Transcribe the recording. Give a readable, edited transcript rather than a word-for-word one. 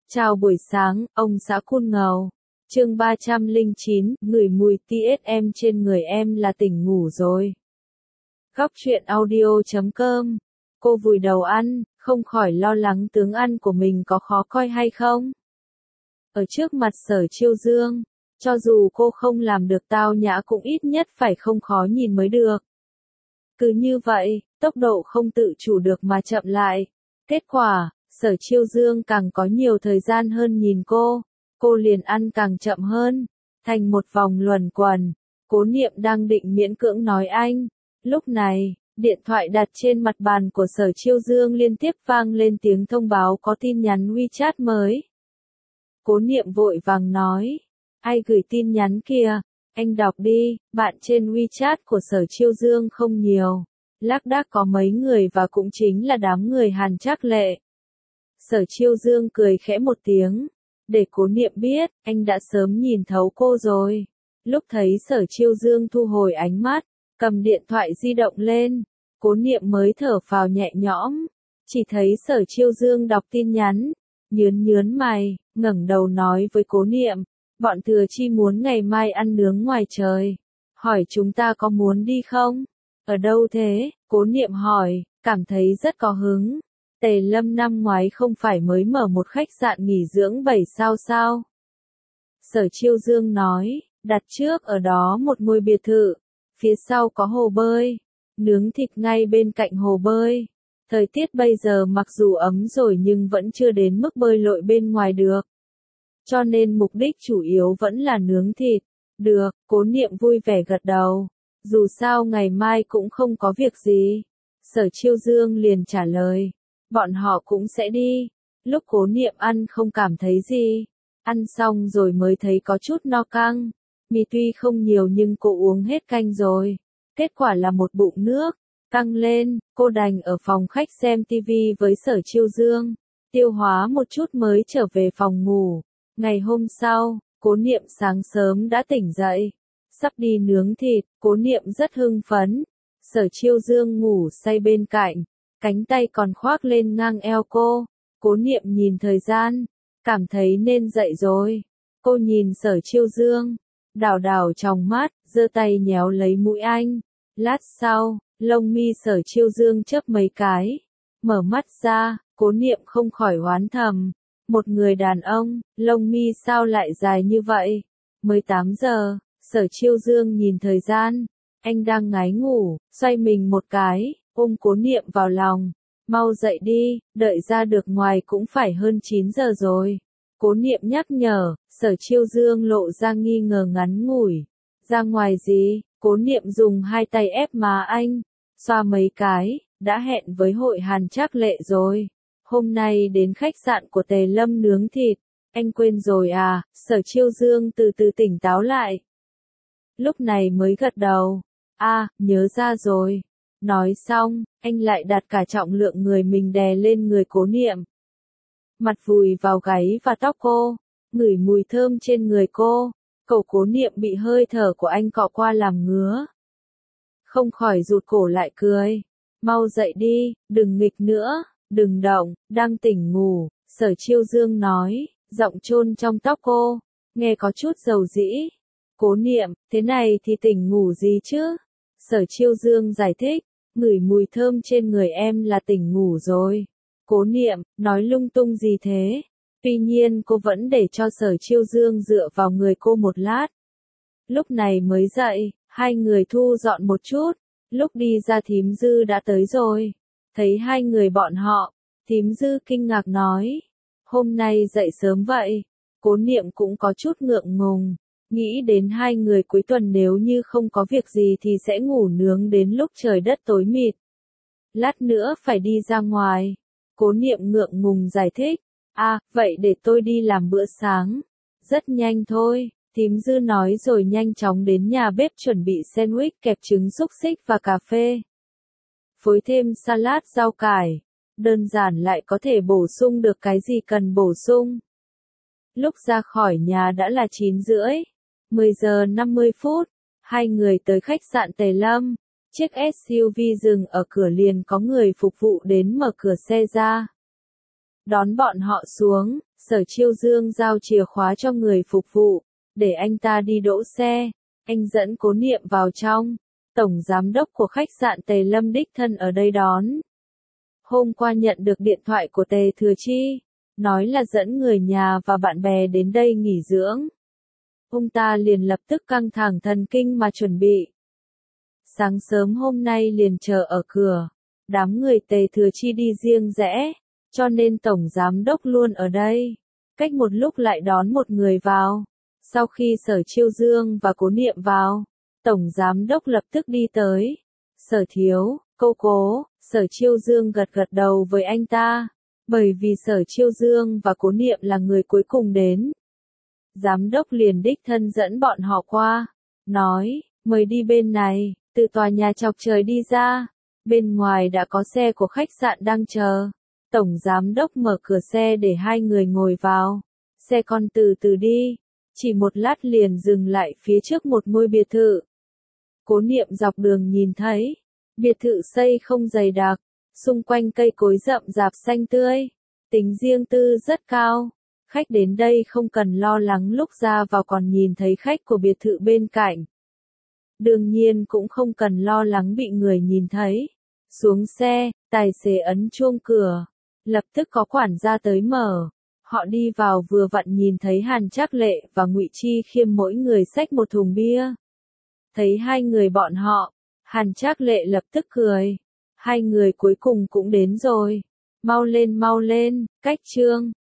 Chào buổi sáng, ông xã Cun Ngầu. Chương 309, ngửi mùi TSM trên người em là tỉnh ngủ rồi. Góc truyện audio.com. Cô vùi đầu ăn, không khỏi lo lắng tướng ăn của mình có khó coi hay không. Ở trước mặt Sở Chiêu Dương, cho dù cô không làm được tao nhã cũng ít nhất phải không khó nhìn mới được. Cứ như vậy, tốc độ không tự chủ được mà chậm lại. Kết quả, Sở Chiêu Dương càng có nhiều thời gian hơn nhìn cô liền ăn càng chậm hơn, thành một vòng luẩn quẩn. Cố Niệm đang định miễn cưỡng nói anh. Lúc này, điện thoại đặt trên mặt bàn của Sở Chiêu Dương liên tiếp vang lên tiếng thông báo có tin nhắn WeChat mới. Cố Niệm vội vàng nói, ai gửi tin nhắn kìa, anh đọc đi. Bạn trên WeChat của Sở Chiêu Dương không nhiều, lác đác có mấy người và cũng chính là đám người Hàn Trác Lệ. Sở Chiêu Dương cười khẽ một tiếng, để Cố Niệm biết, anh đã sớm nhìn thấu cô rồi. Lúc thấy Sở Chiêu Dương thu hồi ánh mắt, cầm điện thoại di động lên, Cố Niệm mới thở phào nhẹ nhõm. Chỉ thấy Sở Chiêu Dương đọc tin nhắn, nhớn mày, ngẩng đầu nói với Cố Niệm, bọn Thừa Chi muốn ngày mai ăn nướng ngoài trời, hỏi chúng ta có muốn đi không? Ở đâu thế? Cố Niệm hỏi, cảm thấy rất có hứng. Tề Lâm năm ngoái không phải mới mở một khách sạn nghỉ dưỡng 7 sao sao? Sở Chiêu Dương nói, đặt trước ở đó một ngôi biệt thự, phía sau có hồ bơi, nướng thịt ngay bên cạnh hồ bơi. Thời tiết bây giờ mặc dù ấm rồi nhưng vẫn chưa đến mức bơi lội bên ngoài được. Cho nên mục đích chủ yếu vẫn là nướng thịt. Được, Cố Niệm vui vẻ gật đầu. Dù sao ngày mai cũng không có việc gì. Sở Chiêu Dương liền trả lời. Bọn họ cũng sẽ đi. Lúc Cố Niệm ăn không cảm thấy gì. Ăn xong rồi mới thấy có chút no căng. Mì tuy không nhiều nhưng cô uống hết canh rồi. Kết quả là một bụng nước. Căng lên, cô đành ở phòng khách xem tivi với Sở Chiêu Dương. Tiêu hóa một chút mới trở về phòng ngủ. Ngày hôm sau, Cố Niệm sáng sớm đã tỉnh dậy. Sắp đi nướng thịt, Cố Niệm rất hưng phấn. Sở Chiêu Dương ngủ say bên cạnh. Cánh tay còn khoác lên ngang eo cô. Cố Niệm nhìn thời gian, cảm thấy nên dậy rồi. Cô nhìn Sở Chiêu Dương, đảo trong mắt, giơ tay nhéo lấy mũi anh. Lát sau, lông mi Sở Chiêu Dương chớp mấy cái. Mở mắt ra, Cố Niệm không khỏi oán thầm. Một người đàn ông, lông mi sao lại dài như vậy? Mới 8 giờ, Sở Chiêu Dương nhìn thời gian. Anh đang ngái ngủ, xoay mình một cái, ôm Cố Niệm vào lòng. Mau dậy đi, đợi ra được ngoài cũng phải hơn 9 giờ rồi. Cố Niệm nhắc nhở, Sở Chiêu Dương lộ ra nghi ngờ ngắn ngủi. Ra ngoài gì? Cố Niệm dùng hai tay ép má anh, xoa mấy cái, đã hẹn với hội Hàn Trác Lệ rồi. Hôm nay đến khách sạn của Tề Lâm nướng thịt. Anh quên rồi à? Sở Chiêu Dương từ từ tỉnh táo lại. Lúc này mới gật đầu. Nhớ ra rồi. Nói xong, anh lại đặt cả trọng lượng người mình đè lên người Cố Niệm. Mặt vùi vào gáy và tóc cô, ngửi mùi thơm trên người cô. Cậu Cố Niệm bị hơi thở của anh cọ qua làm ngứa. Không khỏi rụt cổ lại cười. Mau dậy đi, đừng nghịch nữa, đừng động, đang tỉnh ngủ, Sở Chiêu Dương nói, giọng chôn trong tóc cô, nghe có chút dầu dĩ. Cố Niệm, thế này thì tỉnh ngủ gì chứ? Sở Chiêu Dương giải thích, ngửi mùi thơm trên người em là tỉnh ngủ rồi. Cố Niệm, nói lung tung gì thế? Tuy nhiên cô vẫn để cho Sở Chiêu Dương dựa vào người cô một lát. Lúc này mới dậy, hai người thu dọn một chút. Lúc đi ra Thím Dư đã tới rồi. Thấy hai người bọn họ, Thím Dư kinh ngạc nói. Hôm nay dậy sớm vậy. Cố Niệm cũng có chút ngượng ngùng. Nghĩ đến hai người cuối tuần nếu như không có việc gì thì sẽ ngủ nướng đến lúc trời đất tối mịt. Lát nữa phải đi ra ngoài. Cố Niệm ngượng ngùng giải thích. Vậy để tôi đi làm bữa sáng. Rất nhanh thôi, Thím Dư nói rồi nhanh chóng đến nhà bếp chuẩn bị sandwich kẹp trứng xúc xích và cà phê. Phối thêm salad rau cải. Đơn giản lại có thể bổ sung được cái gì cần bổ sung. Lúc ra khỏi nhà đã là 9 rưỡi. 10 giờ 50 phút. Hai người tới khách sạn Tề Lâm. Chiếc SUV dừng ở cửa liền có người phục vụ đến mở cửa xe ra. Đón bọn họ xuống, Sở Chiêu Dương giao chìa khóa cho người phục vụ, để anh ta đi đỗ xe. Anh dẫn Cố Niệm vào trong. Tổng giám đốc của khách sạn Tề Lâm đích thân ở đây đón. Hôm qua nhận được điện thoại của Tề Thừa Chi, nói là dẫn người nhà và bạn bè đến đây nghỉ dưỡng. Ông ta liền lập tức căng thẳng thần kinh mà chuẩn bị. Sáng sớm hôm nay liền chờ ở cửa. Đám người Tề Thừa Chi đi riêng rẽ, cho nên tổng giám đốc luôn ở đây. Cách một lúc lại đón một người vào. Sau khi Sở Chiêu Dương và Cố Niệm vào, tổng giám đốc lập tức đi tới. Sở thiếu, cô Cố. Sở Chiêu Dương gật gật đầu với anh ta, bởi vì Sở Chiêu Dương và Cố Niệm là người cuối cùng đến. Giám đốc liền đích thân dẫn bọn họ qua, nói, mời đi bên này, từ tòa nhà chọc trời đi ra. Bên ngoài đã có xe của khách sạn đang chờ. Tổng giám đốc mở cửa xe để hai người ngồi vào. Xe con từ từ đi, chỉ một lát liền dừng lại phía trước một ngôi biệt thự. Cố Niệm dọc đường nhìn thấy, biệt thự xây không dày đặc, xung quanh cây cối rậm rạp xanh tươi, tính riêng tư rất cao. Khách đến đây không cần lo lắng lúc ra vào còn nhìn thấy khách của biệt thự bên cạnh. Đương nhiên cũng không cần lo lắng bị người nhìn thấy. Xuống xe, tài xế ấn chuông cửa, lập tức có quản gia tới mở. Họ đi vào vừa vặn nhìn thấy Hàn Trác Lệ và Ngụy Chi Khiêm mỗi người xách một thùng bia. Thấy hai người bọn họ, Hàn Trác Lệ lập tức cười. Hai người cuối cùng cũng đến rồi. Mau lên, cách Trương.